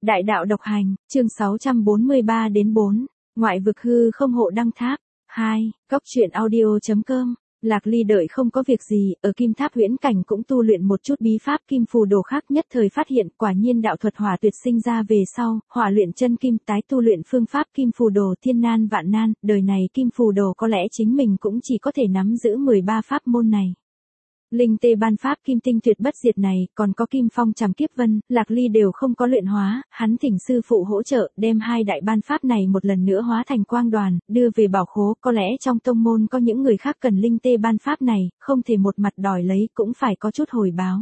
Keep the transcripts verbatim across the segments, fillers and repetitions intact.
Đại đạo độc hành, chương sáu trăm bốn mươi ba đến bốn, ngoại vực hư không hộ đăng tháp. hai, Góc truyện audio chấm com. Lạc Ly đợi không có việc gì, ở Kim Tháp huyễn cảnh cũng tu luyện một chút bí pháp kim phù đồ khác, nhất thời phát hiện quả nhiên đạo thuật hỏa tuyệt sinh ra về sau, hỏa luyện chân kim tái tu luyện phương pháp kim phù đồ thiên nan vạn nan, đời này kim phù đồ có lẽ chính mình cũng chỉ có thể nắm giữ mười ba pháp môn này. Linh tê ban pháp kim tinh tuyệt bất diệt này, còn có kim phong trảm kiếp vân, Lạc Ly đều không có luyện hóa, hắn thỉnh sư phụ hỗ trợ, đem hai đại ban pháp này một lần nữa hóa thành quang đoàn, đưa về bảo khố, có lẽ trong tông môn có những người khác cần linh tê ban pháp này, không thể một mặt đòi lấy, cũng phải có chút hồi báo.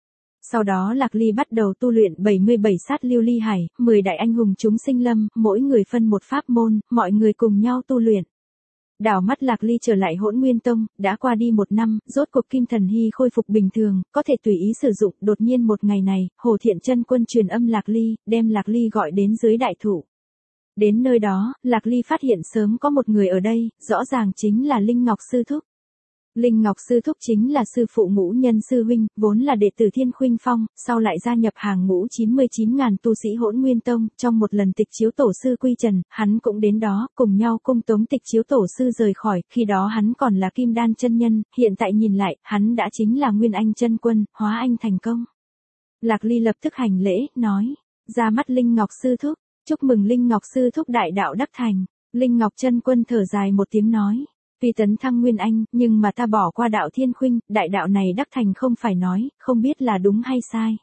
Sau đó Lạc Ly bắt đầu tu luyện bảy mươi bảy sát lưu ly hải, mười đại anh hùng chúng sinh lâm, mỗi người phân một pháp môn, mọi người cùng nhau tu luyện. Đảo mắt Lạc Ly trở lại Hỗn Nguyên Tông, đã qua đi một năm, rốt cuộc Kim Thần Hy khôi phục bình thường, có thể tùy ý sử dụng, đột nhiên một ngày này, Hồ Thiện Chân Quân truyền âm Lạc Ly, đem Lạc Ly gọi đến dưới đại thụ. Đến nơi đó, Lạc Ly phát hiện sớm có một người ở đây, rõ ràng chính là Linh Ngọc Sư Thúc. Linh Ngọc Sư Thúc chính là sư phụ Ngũ Nhân Sư Huynh, vốn là đệ tử Thiên Khuynh Phong, sau lại gia nhập hàng ngũ chín mươi chín ngàn tu sĩ Hỗn Nguyên Tông, trong một lần tịch chiếu tổ sư quy trần, hắn cũng đến đó, cùng nhau cung tống tịch chiếu tổ sư rời khỏi, khi đó hắn còn là Kim Đan chân nhân, hiện tại nhìn lại, hắn đã chính là Nguyên Anh chân quân, hóa anh thành công. Lạc Ly lập tức hành lễ, nói, ra mắt Linh Ngọc Sư Thúc, chúc mừng Linh Ngọc Sư Thúc đại đạo đắc thành. Linh Ngọc chân quân thở dài một tiếng nói, tuy tấn thăng Nguyên Anh, nhưng mà ta bỏ qua đạo Thiên Khuynh, đại đạo này đắc thành không phải nói, không biết là đúng hay sai.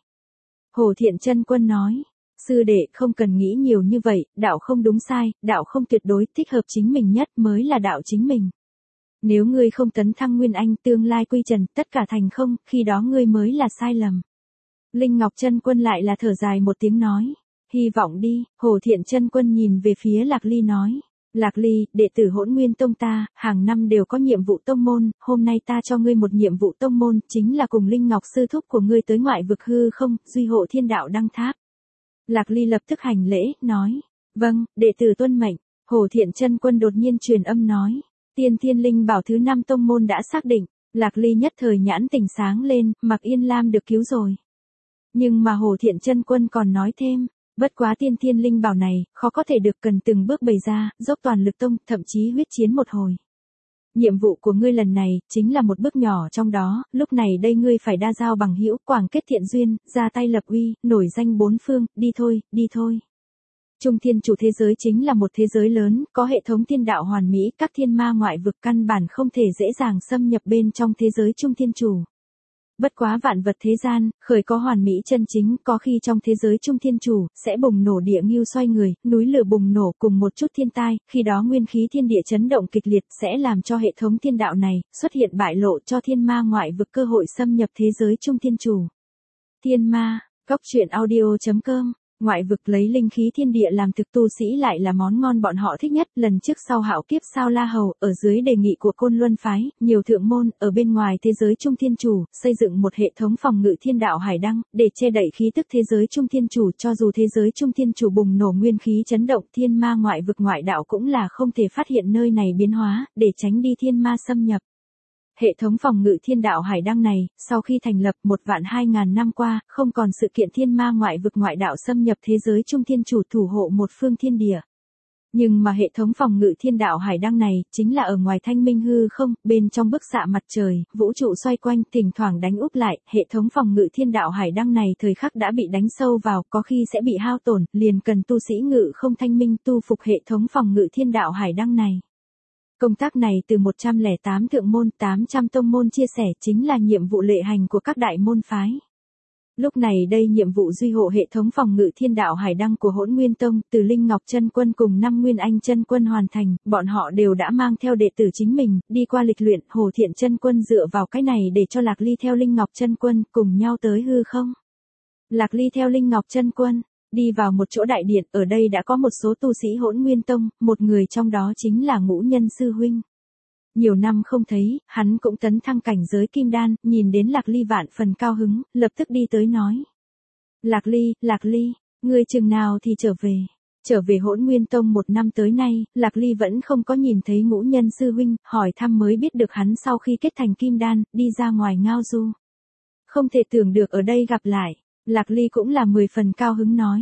Hồ Thiện Chân Quân nói, sư đệ không cần nghĩ nhiều như vậy, đạo không đúng sai, đạo không tuyệt đối, thích hợp chính mình nhất mới là đạo chính mình. Nếu ngươi không tấn thăng Nguyên Anh, tương lai quy trần, tất cả thành không, khi đó ngươi mới là sai lầm. Linh Ngọc Chân Quân lại là thở dài một tiếng nói, hy vọng đi. Hồ Thiện Chân Quân nhìn về phía Lạc Ly nói, Lạc Ly, đệ tử Hỗn Nguyên Tông ta, hàng năm đều có nhiệm vụ tông môn, hôm nay ta cho ngươi một nhiệm vụ tông môn, chính là cùng Linh Ngọc Sư Thúc của ngươi tới ngoại vực hư không, duy hộ thiên đạo đăng tháp. Lạc Ly lập tức hành lễ, nói, vâng, đệ tử tuân mệnh. Hồ Thiện Chân Quân đột nhiên truyền âm nói, Tiên Thiên Linh Bảo thứ năm tông môn đã xác định. Lạc Ly nhất thời nhãn tỉnh sáng lên, Mạc Yên Lam được cứu rồi. Nhưng mà Hồ Thiện Chân Quân còn nói thêm, bất quá Tiên Thiên Linh Bảo này, khó có thể được, cần từng bước bày ra, dốc toàn lực tông, thậm chí huyết chiến một hồi. Nhiệm vụ của ngươi lần này, chính là một bước nhỏ trong đó, lúc này đây ngươi phải đa giao bằng hữu, quảng kết thiện duyên, ra tay lập uy, nổi danh bốn phương, đi thôi, đi thôi. Trung thiên chủ thế giới chính là một thế giới lớn, có hệ thống thiên đạo hoàn mỹ, các thiên ma ngoại vực căn bản không thể dễ dàng xâm nhập bên trong thế giới trung thiên chủ. Bất quá vạn vật thế gian, khởi có hoàn mỹ chân chính, có khi trong thế giới trung thiên chủ, sẽ bùng nổ địa ngưu xoay người, núi lửa bùng nổ cùng một chút thiên tai, khi đó nguyên khí thiên địa chấn động kịch liệt sẽ làm cho hệ thống thiên đạo này, xuất hiện bại lộ cho thiên ma ngoại vực cơ hội xâm nhập thế giới trung thiên chủ. Thiên ma, Góc truyện audio chấm com. Ngoại vực lấy linh khí thiên địa làm thực, tu sĩ lại là món ngon bọn họ thích nhất. Lần trước sau hạo kiếp sao La Hầu, ở dưới đề nghị của Côn Luân Phái, nhiều thượng môn, ở bên ngoài thế giới trung thiên chủ, xây dựng một hệ thống phòng ngự thiên đạo hải đăng, để che đậy khí tức thế giới trung thiên chủ, cho dù thế giới trung thiên chủ bùng nổ nguyên khí chấn động, thiên ma ngoại vực ngoại đạo cũng là không thể phát hiện nơi này biến hóa, để tránh đi thiên ma xâm nhập. Hệ thống phòng ngự thiên đạo hải đăng này, sau khi thành lập một vạn hai ngàn năm qua, không còn sự kiện thiên ma ngoại vực ngoại đạo xâm nhập thế giới trung thiên chủ thủ hộ một phương thiên địa. Nhưng mà hệ thống phòng ngự thiên đạo hải đăng này, chính là ở ngoài thanh minh hư không, bên trong bức xạ mặt trời, vũ trụ xoay quanh, thỉnh thoảng đánh úp lại, hệ thống phòng ngự thiên đạo hải đăng này thời khắc đã bị đánh sâu vào, có khi sẽ bị hao tổn, liền cần tu sĩ ngự không thanh minh tu phục hệ thống phòng ngự thiên đạo hải đăng này. Công tác này từ một trăm lẻ tám thượng môn, tám trăm tông môn chia sẻ, chính là nhiệm vụ lệ hành của các đại môn phái. Lúc này đây nhiệm vụ duy hộ hệ thống phòng ngự thiên đạo hải đăng của Hỗn Nguyên Tông, từ Linh Ngọc Chân Quân cùng năm Nguyên Anh chân quân hoàn thành, bọn họ đều đã mang theo đệ tử chính mình, đi qua lịch luyện. Hồ Thiện Chân Quân dựa vào cái này để cho Lạc Ly theo Linh Ngọc Chân Quân, cùng nhau tới hư không. Lạc Ly theo Linh Ngọc Chân Quân, đi vào một chỗ đại điện, ở đây đã có một số tu sĩ Hỗn Nguyên Tông, một người trong đó chính là Ngũ Nhân Sư Huynh. Nhiều năm không thấy, hắn cũng tấn thăng cảnh giới kim đan, nhìn đến Lạc Ly vạn phần cao hứng, lập tức đi tới nói. Lạc Ly, Lạc Ly, ngươi chừng nào thì trở về? Trở về Hỗn Nguyên Tông một năm tới nay, Lạc Ly vẫn không có nhìn thấy Ngũ Nhân Sư Huynh, hỏi thăm mới biết được hắn sau khi kết thành kim đan, đi ra ngoài ngao du. Không thể tưởng được ở đây gặp lại. Lạc Ly cũng là mười phần cao hứng nói.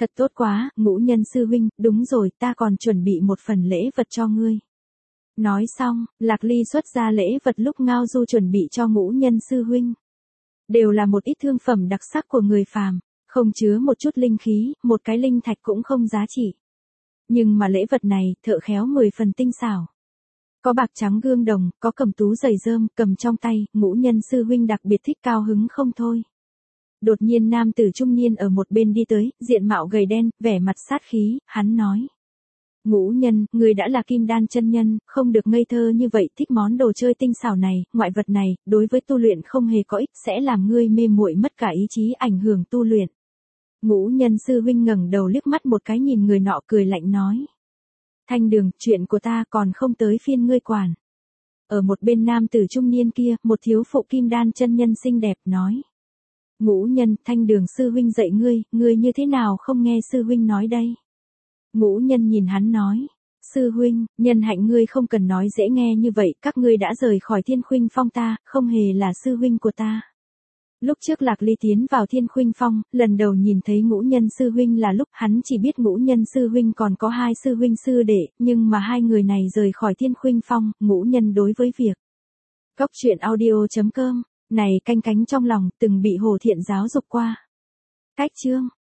Thật tốt quá, Ngũ Nhân sư huynh, đúng rồi, ta còn chuẩn bị một phần lễ vật cho ngươi. Nói xong, Lạc Ly xuất ra lễ vật lúc Ngao Du chuẩn bị cho Ngũ Nhân sư huynh. Đều là một ít thương phẩm đặc sắc của người phàm, không chứa một chút linh khí, một cái linh thạch cũng không giá trị. Nhưng mà lễ vật này, thợ khéo mười phần tinh xảo. Có bạc trắng gương đồng, có cầm tú giày rơm, cầm trong tay, Ngũ Nhân sư huynh đặc biệt thích cao hứng không thôi. Đột nhiên nam tử trung niên ở một bên đi tới, diện mạo gầy đen, vẻ mặt sát khí, hắn nói. Ngũ Nhân, người đã là kim đan chân nhân, không được ngây thơ như vậy, thích món đồ chơi tinh xảo này, ngoại vật này, đối với tu luyện không hề có ích, sẽ làm ngươi mê muội mất cả ý chí, ảnh hưởng tu luyện. Ngũ Nhân sư huynh ngẩng đầu liếc mắt một cái nhìn người nọ cười lạnh nói. Thanh Đường, chuyện của ta còn không tới phiên ngươi quản. Ở một bên nam tử trung niên kia, một thiếu phụ kim đan chân nhân xinh đẹp nói. Ngũ Nhân, Thanh Đường sư huynh dạy ngươi, ngươi như thế nào không nghe sư huynh nói đây? Ngũ Nhân nhìn hắn nói. Sư huynh, nhân hạnh ngươi không cần nói dễ nghe như vậy, các ngươi đã rời khỏi Thiên Khuynh Phong ta, không hề là sư huynh của ta. Lúc trước Lạc Ly tiến vào Thiên Khuynh Phong, lần đầu nhìn thấy Ngũ Nhân sư huynh là lúc hắn chỉ biết Ngũ Nhân sư huynh còn có hai sư huynh sư đệ, nhưng mà hai người này rời khỏi Thiên Khuynh Phong, Ngũ Nhân đối với việc. Cốc truyện audio chấm com, này canh cánh trong lòng, từng bị Hồ Thiện giáo dục qua. Cách chương